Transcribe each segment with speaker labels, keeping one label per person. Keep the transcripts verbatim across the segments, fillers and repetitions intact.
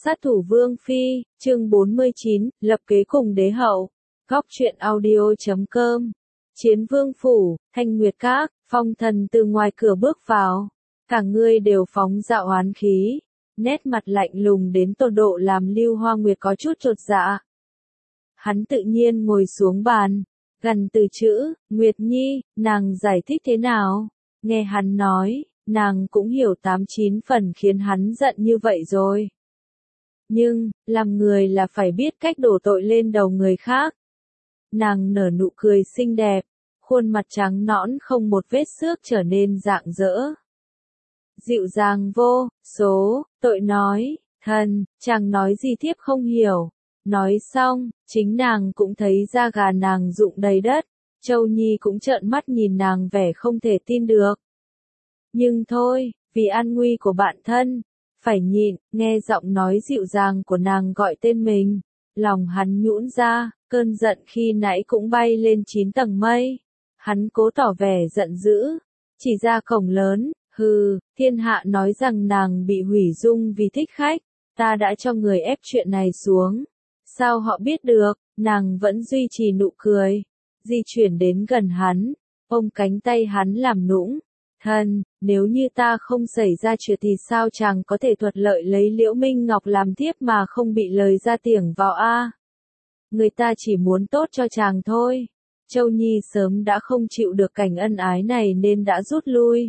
Speaker 1: Sát thủ Vương Phi, chương bốn mươi chín, lập kế cùng đế hậu. Góc truyện audio chấm com. Chiến Vương Phủ, Thanh Nguyệt Các, Phong Thần từ ngoài cửa bước vào. Cả người đều phóng dạo oán khí. Nét mặt lạnh lùng đến tột độ làm Lưu Hoa Nguyệt có chút chột dạ. Hắn tự nhiên ngồi xuống bàn. Gần từ chữ, Nguyệt Nhi, nàng giải thích thế nào? Nghe hắn nói, nàng cũng hiểu tám chín phần khiến hắn giận như vậy rồi. Nhưng, làm người là phải biết cách đổ tội lên đầu người khác. Nàng nở nụ cười xinh đẹp, khuôn mặt trắng nõn không một vết xước trở nên rạng rỡ. Dịu dàng vô số, tội nói, thần, chàng nói gì thiếp không hiểu. Nói xong, chính nàng cũng thấy da gà nàng rụng đầy đất, Châu Nhi cũng trợn mắt nhìn nàng vẻ không thể tin được. Nhưng thôi, vì an nguy của bạn thân, phải nhịn, nghe giọng nói dịu dàng của nàng gọi tên mình, lòng hắn nhũn ra, cơn giận khi nãy cũng bay lên chín tầng mây. Hắn cố tỏ vẻ giận dữ, chỉ ra cổng lớn, hừ, thiên hạ nói rằng nàng bị hủy dung vì thích khách, ta đã cho người ép chuyện này xuống. Sao họ biết được, nàng vẫn duy trì nụ cười, di chuyển đến gần hắn, ôm cánh tay hắn làm nũng. Thần, nếu như ta không xảy ra chuyện thì sao chàng có thể thuận lợi lấy Liễu Minh Ngọc làm thiếp mà không bị lời ra tiếng vào a? Người ta chỉ muốn tốt cho chàng thôi. Châu Nhi sớm đã không chịu được cảnh ân ái này nên đã rút lui.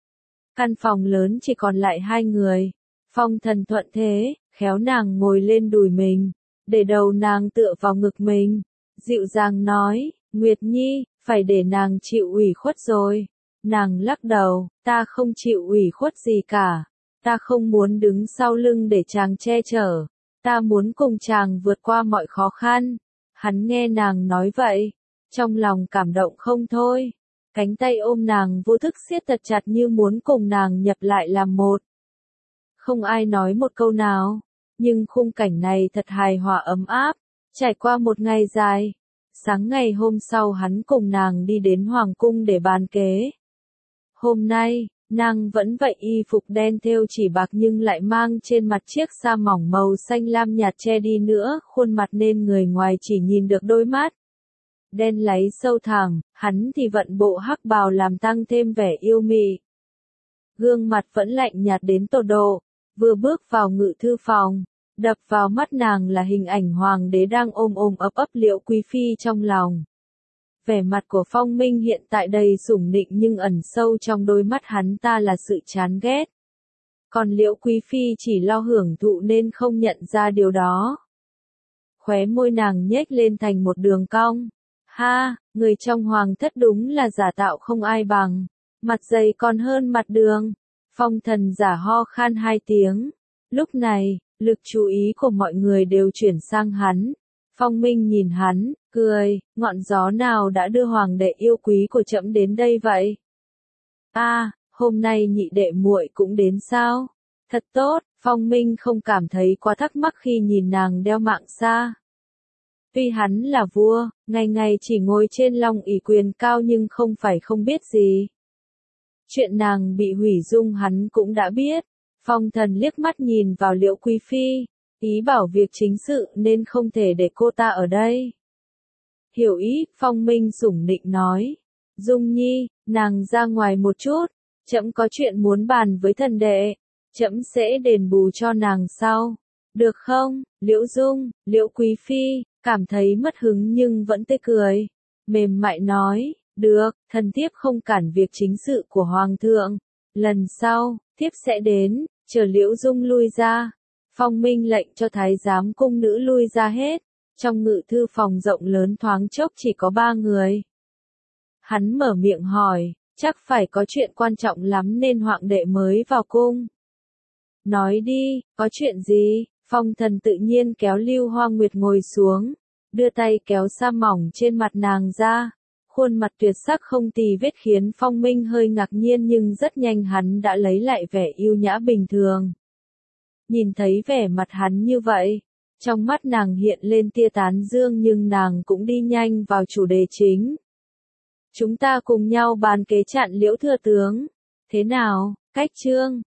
Speaker 1: Căn phòng lớn chỉ còn lại hai người. Phong Thần thuận thế, khéo nàng ngồi lên đùi mình, để đầu nàng tựa vào ngực mình, dịu dàng nói, Nguyệt Nhi, phải để nàng chịu ủy khuất rồi. Nàng lắc đầu, ta không chịu ủy khuất gì cả, ta không muốn đứng sau lưng để chàng che chở, ta muốn cùng chàng vượt qua mọi khó khăn. Hắn nghe nàng nói vậy, trong lòng cảm động không thôi, cánh tay ôm nàng vô thức siết thật chặt như muốn cùng nàng nhập lại làm một. Không ai nói một câu nào, nhưng khung cảnh này thật hài hòa ấm áp, trải qua một ngày dài. Sáng ngày hôm sau hắn cùng nàng đi đến Hoàng Cung để bàn kế. Hôm nay, nàng vẫn vậy y phục đen thêu chỉ bạc nhưng lại mang trên mặt chiếc sa mỏng màu xanh lam nhạt che đi nữa khuôn mặt nên người ngoài chỉ nhìn được đôi mắt. Đen láy sâu thẳm, hắn thì vận bộ hắc bào làm tăng thêm vẻ yêu mị. Gương mặt vẫn lạnh nhạt đến tột độ, vừa bước vào ngự thư phòng, đập vào mắt nàng là hình ảnh hoàng đế đang ôm ôm ấp ấp Liễu Quý Phi trong lòng. Vẻ mặt của Phong Minh hiện tại đầy sủng nịnh nhưng ẩn sâu trong đôi mắt hắn ta là sự chán ghét. Còn Liễu Quý Phi chỉ lo hưởng thụ nên không nhận ra điều đó. Khóe môi nàng nhếch lên thành một đường cong. Ha, người trong hoàng thất đúng là giả tạo không ai bằng. Mặt dày còn hơn mặt đường. Phong Thần giả ho khan hai tiếng. Lúc này, lực chú ý của mọi người đều chuyển sang hắn. Phong Minh nhìn hắn, cười, ngọn gió nào đã đưa hoàng đệ yêu quý của trẫm đến đây vậy? A, à, hôm nay nhị đệ muội cũng đến sao? Thật tốt, Phong Minh không cảm thấy quá thắc mắc khi nhìn nàng đeo mạng xa. Tuy hắn là vua, ngày ngày chỉ ngồi trên long ỷ quyền cao nhưng không phải không biết gì. Chuyện nàng bị hủy dung hắn cũng đã biết. Phong Thần liếc mắt nhìn vào Liễu Quý Phi, ý bảo việc chính sự nên không thể để cô ta ở đây. Hiểu ý, Phong Minh sủng nịnh nói. Dung Nhi, nàng ra ngoài một chút, trẫm có chuyện muốn bàn với thần đệ, trẫm sẽ đền bù cho nàng sau. Được không? Liễu Dung, Liễu Quý Phi, cảm thấy mất hứng nhưng vẫn tươi cười. Mềm mại nói, được, thần thiếp không cản việc chính sự của Hoàng thượng. Lần sau, thiếp sẽ đến, chờ Liễu Dung lui ra. Phong Minh lệnh cho thái giám cung nữ lui ra hết. Trong ngự thư phòng rộng lớn thoáng chốc chỉ có ba người. Hắn mở miệng hỏi, chắc phải có chuyện quan trọng lắm nên hoàng đệ mới vào cung. Nói đi, có chuyện gì? Phong Thần tự nhiên kéo Lưu Hoa Nguyệt ngồi xuống, đưa tay kéo sa mỏng trên mặt nàng ra. Khuôn mặt tuyệt sắc không tì vết khiến Phong Minh hơi ngạc nhiên nhưng rất nhanh hắn đã lấy lại vẻ yêu nhã bình thường. Nhìn thấy vẻ mặt hắn như vậy, trong mắt nàng hiện lên tia tán dương nhưng nàng cũng đi nhanh vào chủ đề chính. Chúng ta cùng nhau bàn kế chặn Liễu thừa tướng. Thế nào, cách chương,